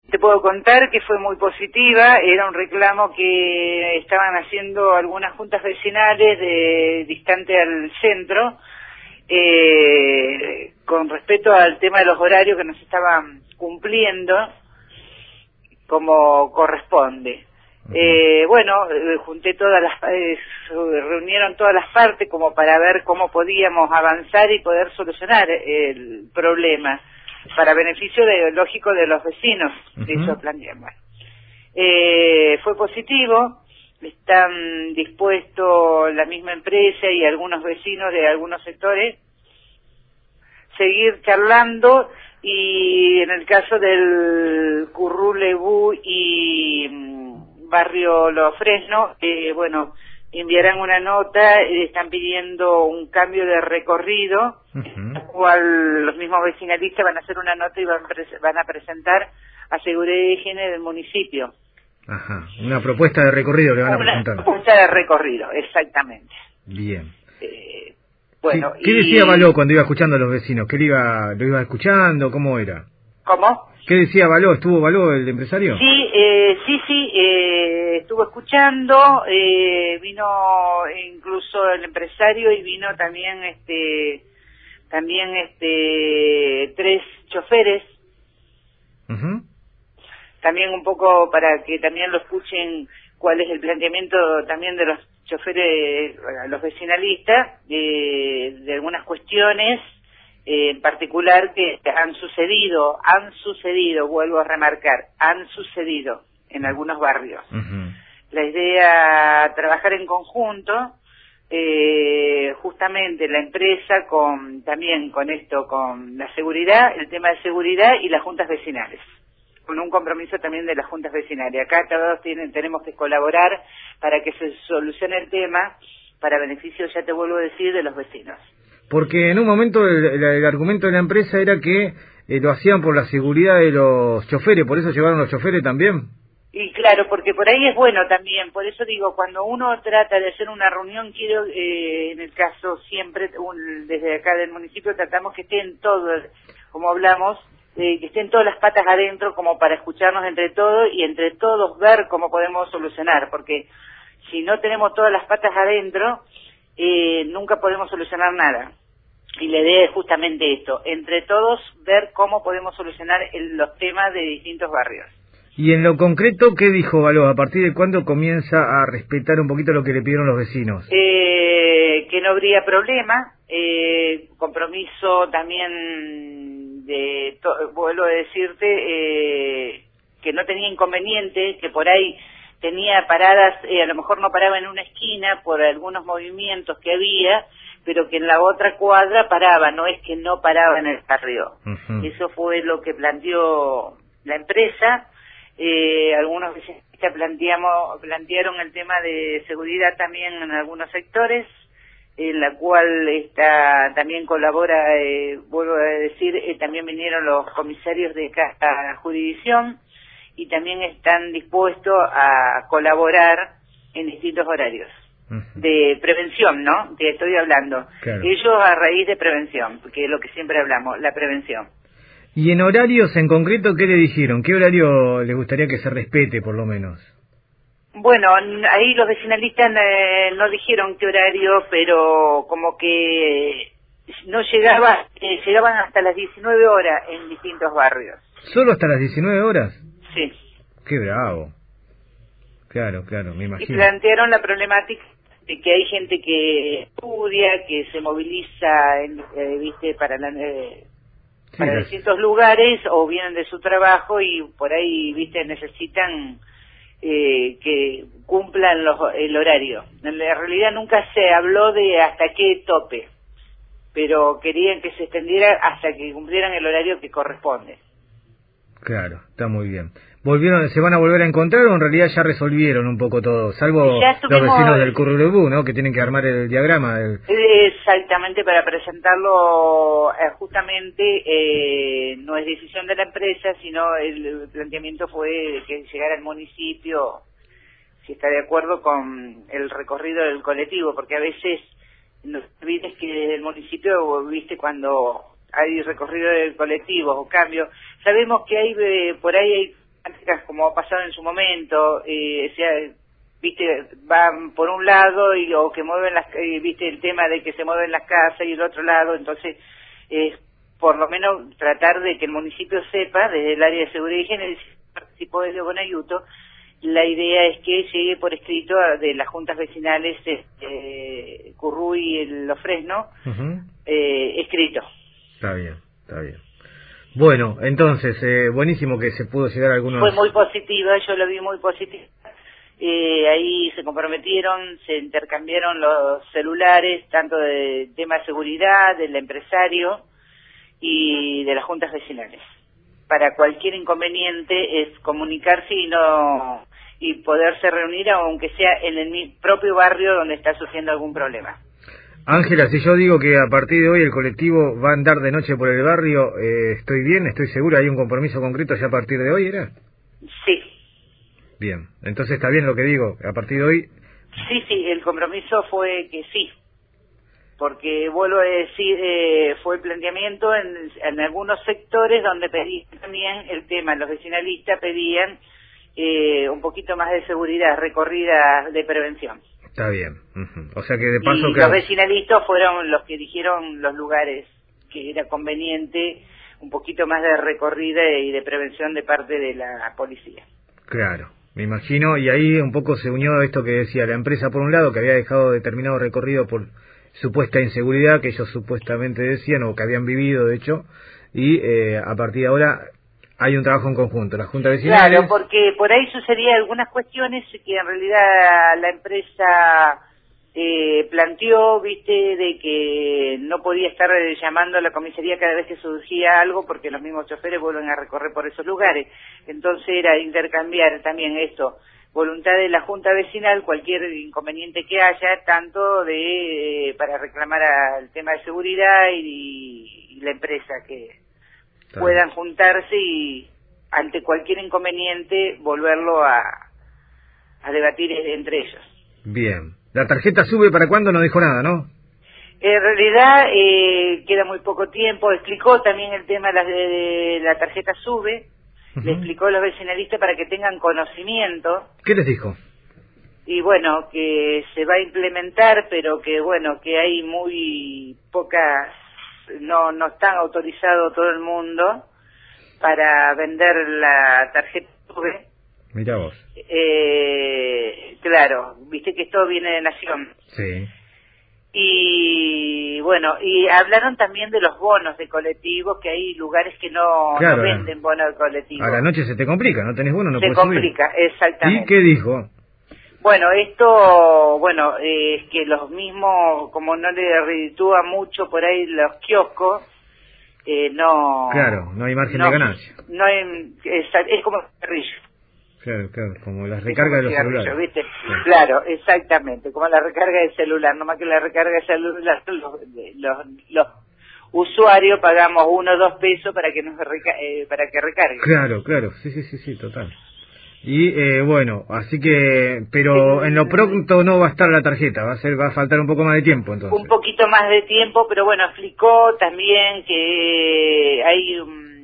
Te puedo contar que fue muy positiva, era un reclamo que estaban haciendo algunas juntas vecinales distante al centro, con respecto al tema de los horarios que nos estaban cumpliendo como corresponde. Junté reunieron todas las partes como para ver cómo podíamos avanzar y poder solucionar el problema para beneficio lógico de los vecinos. Eso planteamos. Fue positivo, están dispuestos la misma empresa y algunos vecinos de algunos sectores seguir charlando, y en el caso del Currulebú y barrio Los Fresno, enviarán una nota, están pidiendo un cambio de recorrido, la cual los mismos vecinalistas van a hacer una nota y van a presentar a Seguridad y Higiene del municipio. Ajá, una propuesta de recorrido le van a presentar. Una propuesta de recorrido, exactamente. Bien. Bueno, ¿Qué decía Baló cuando iba escuchando a los vecinos? ¿Lo iba escuchando? ¿Cómo era? ¿Cómo? ¿Qué decía Baló? ¿Estuvo Baló, el empresario? Sí, estuvo escuchando, vino incluso el empresario y vino también tres choferes. También un poco para que también lo escuchen cuál es el planteamiento también de los choferes, los vecinalistas, de algunas cuestiones en particular que han sucedido, vuelvo a remarcar, han sucedido en algunos barrios. La idea, trabajar en conjunto, justamente la empresa también con la seguridad, el tema de seguridad y las juntas vecinales, con un compromiso también de las juntas vecinales. Acá todos tenemos que colaborar para que se solucione el tema, para beneficio, ya te vuelvo a decir, de los vecinos. Porque en un momento el argumento de la empresa era que lo hacían por la seguridad de los choferes, por eso llevaron los choferes también. Y claro, porque por ahí es bueno también, por eso digo, cuando uno trata de hacer una reunión, quiero, en el caso siempre, desde acá del municipio, tratamos que estén todos, como hablamos, que estén todas las patas adentro, como para escucharnos entre todos y entre todos ver cómo podemos solucionar, porque si no tenemos todas las patas adentro, nunca podemos solucionar nada. Y la idea es justamente esto, entre todos ver cómo podemos solucionar los temas de distintos barrios. Y en lo concreto, ¿qué dijo Baló? ¿A partir de cuándo comienza a respetar un poquito lo que le pidieron los vecinos? Que no habría problema, compromiso también vuelvo a decirte, que no tenía inconveniente, que por ahí tenía paradas, a lo mejor no paraba en una esquina por algunos movimientos que había, pero que en la otra cuadra paraba, no es que no paraba en el barrio. Eso fue lo que planteó la empresa. Algunos vecinistas plantearon el tema de seguridad también en algunos sectores, en la cual también colabora, vuelvo a decir, también vinieron los comisarios de cada jurisdicción y también están dispuestos a colaborar en distintos horarios de prevención, ¿no? Te estoy hablando. Claro. Ellos a raíz de prevención, porque es lo que siempre hablamos, la prevención. ¿Y en horarios en concreto qué le dijeron? ¿Qué horario les gustaría que se respete, por lo menos? Bueno, ahí los vecinalistas no dijeron qué horario, pero como que no llegaban hasta las 19 horas en distintos barrios. ¿Solo hasta las 19 horas? Sí. Qué bravo. Claro, me imagino. Y plantearon la problemática de que hay gente que estudia, que se moviliza, para distintos lugares, o vienen de su trabajo y por ahí, necesitan que cumplan el horario. En la realidad nunca se habló de hasta qué tope, pero querían que se extendiera hasta que cumplieran el horario que corresponde. Claro, está muy bien. ¿Se van a volver a encontrar o en realidad ya resolvieron un poco todo? Salvo los vecinos del Currulebú, ¿no? Que tienen que armar el diagrama. Exactamente, para presentarlo justamente, no es decisión de la empresa, sino el planteamiento fue que llegara al municipio, si está de acuerdo con el recorrido del colectivo, porque a veces no olvides que desde el municipio, cuando hay recorrido del colectivo o cambio, sabemos que hay por ahí hay problemáticas como ha pasado en su momento, viste, van por un lado o que mueven viste el tema de que se mueven las casas y el otro lado, entonces por lo menos tratar de que el municipio sepa desde el área de seguridad y higiene, si participó de Legonayuto, la idea es que llegue por escrito de las juntas vecinales Curruy y Los Fresnos, escrito. Está bien, está bien. Bueno, entonces, buenísimo que se pudo llegar a algunos... Fue muy positiva, yo lo vi muy positiva. Ahí se comprometieron, se intercambiaron los celulares, tanto de tema de seguridad, del empresario y de las juntas vecinales. Para cualquier inconveniente es comunicarse y poderse reunir, aunque sea en el propio barrio donde está surgiendo algún problema. Ángela, si yo digo que a partir de hoy el colectivo va a andar de noche por el barrio, ¿estoy bien? ¿Estoy seguro? ¿Hay un compromiso concreto ya a partir de hoy, era? Sí. Bien, entonces está bien lo que digo, a partir de hoy... Sí, el compromiso fue que sí, porque vuelvo a decir, fue el planteamiento en algunos sectores donde pedían también el tema, los vecinalistas pedían un poquito más de seguridad, recorridas de prevención. Está bien, o sea que de paso... Y los vecinalistas fueron los que dijeron los lugares que era conveniente un poquito más de recorrida y de prevención de parte de la policía. Claro. Me imagino, y ahí un poco se unió a esto que decía la empresa, por un lado, que había dejado determinado recorrido por supuesta inseguridad que ellos supuestamente decían, o que habían vivido, de hecho, y a partir de ahora hay un trabajo en conjunto. La Junta Vecinal... Claro, porque por ahí sucedían algunas cuestiones que en realidad la empresa planteó, viste, de que no podía estar llamando a la comisaría cada vez que surgía algo porque los mismos choferes vuelven a recorrer por esos lugares. Entonces era intercambiar también esto, voluntad de la Junta Vecinal, cualquier inconveniente que haya, tanto para reclamar al tema de seguridad y la empresa, que puedan juntarse y ante cualquier inconveniente volverlo a debatir entre ellos. Bien. ¿La tarjeta sube para cuándo? No dijo nada, ¿no? En realidad queda muy poco tiempo. Explicó también el tema de la tarjeta sube. Le explicó a los vecinalistas para que tengan conocimiento. ¿Qué les dijo? Y bueno, que se va a implementar, pero que bueno, que hay muy pocas, no están autorizados todo el mundo para vender la tarjeta sube. Mirá vos. Claro, viste que esto viene de Nación. Sí. Y bueno, y hablaron también de los bonos de colectivos, que hay lugares que no venden bonos de colectivos. A la noche se te complica, no tenés bono, no puedes subir. Se complica, exactamente. ¿Y qué dijo? Bueno, esto, es que los mismos, como no le reditúa mucho por ahí los kioscos, no... Claro, no hay margen de ganancia. No hay, es como cigarrillo. Claro, como la recarga de los celulares. ¿Viste? Sí. Claro, exactamente, como la recarga del celular, nomás que la recarga del celular, los usuarios pagamos 1 o 2 pesos para que para que recargue. Claro, sí, total. Y bueno, así que, pero en lo pronto no va a estar la tarjeta, va a faltar un poco más de tiempo entonces. Un poquito más de tiempo, pero bueno, explicó también que hay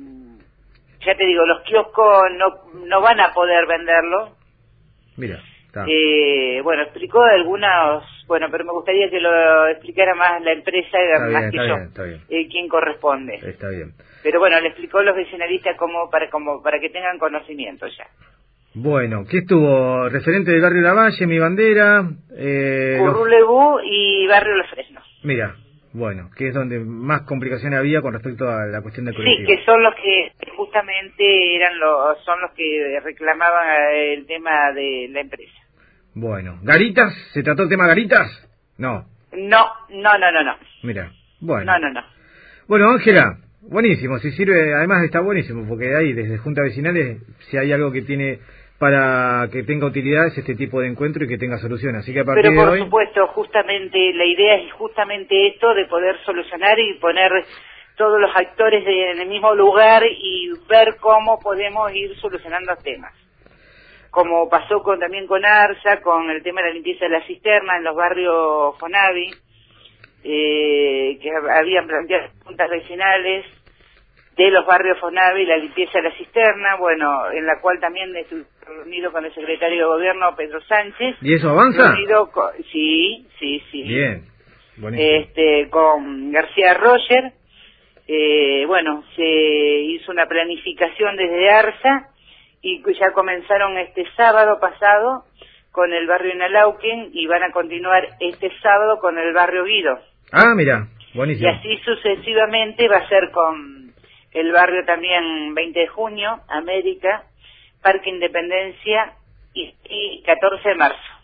ya te digo, los kioscos no van a poder venderlo. Mira, está. Bueno, explicó algunos, pero me gustaría que lo explicara más la empresa, más que yo, está bien. Quién corresponde. Está bien. Pero bueno, le explicó a los vecinalistas para que tengan conocimiento ya. Bueno, ¿qué estuvo? Referente del barrio Lavalle, Mi Bandera... Currulebú y barrio Los Fresnos. Mira, bueno, que es donde más complicaciones había con respecto a la cuestión del colectivo. Sí, que son los que justamente son los que reclamaban el tema de la empresa. Bueno, ¿Garitas? ¿Se trató el tema Garitas? No. No. Mira, bueno. No. Bueno, Ángela, buenísimo, si sirve, además está buenísimo, porque ahí desde Juntas Vecinales, si hay algo que tiene para que tenga utilidad es este tipo de encuentro y que tenga solución, así que a partir de hoy... Pero por supuesto, justamente, la idea es justamente esto, de poder solucionar y poner todos los actores en el mismo lugar y ver cómo podemos ir solucionando temas. Como pasó también con ARSA, con el tema de la limpieza de la cisterna en los barrios Fonavi, que habían planteado juntas vecinales, de los barrios Fonavi, la limpieza de la cisterna, bueno, en la cual también estuve reunido con el secretario de Gobierno, Pedro Sánchez. ¿Y eso avanza? Sí. Bien, buenísimo. Con García Roger, bueno, se hizo una planificación desde ARSA y ya comenzaron este sábado pasado con el barrio Inalauquen y van a continuar este sábado con el barrio Guido. Ah, mira, buenísimo. Y así sucesivamente va a ser con el barrio también 20 de junio, América, Parque Independencia y 14 de marzo.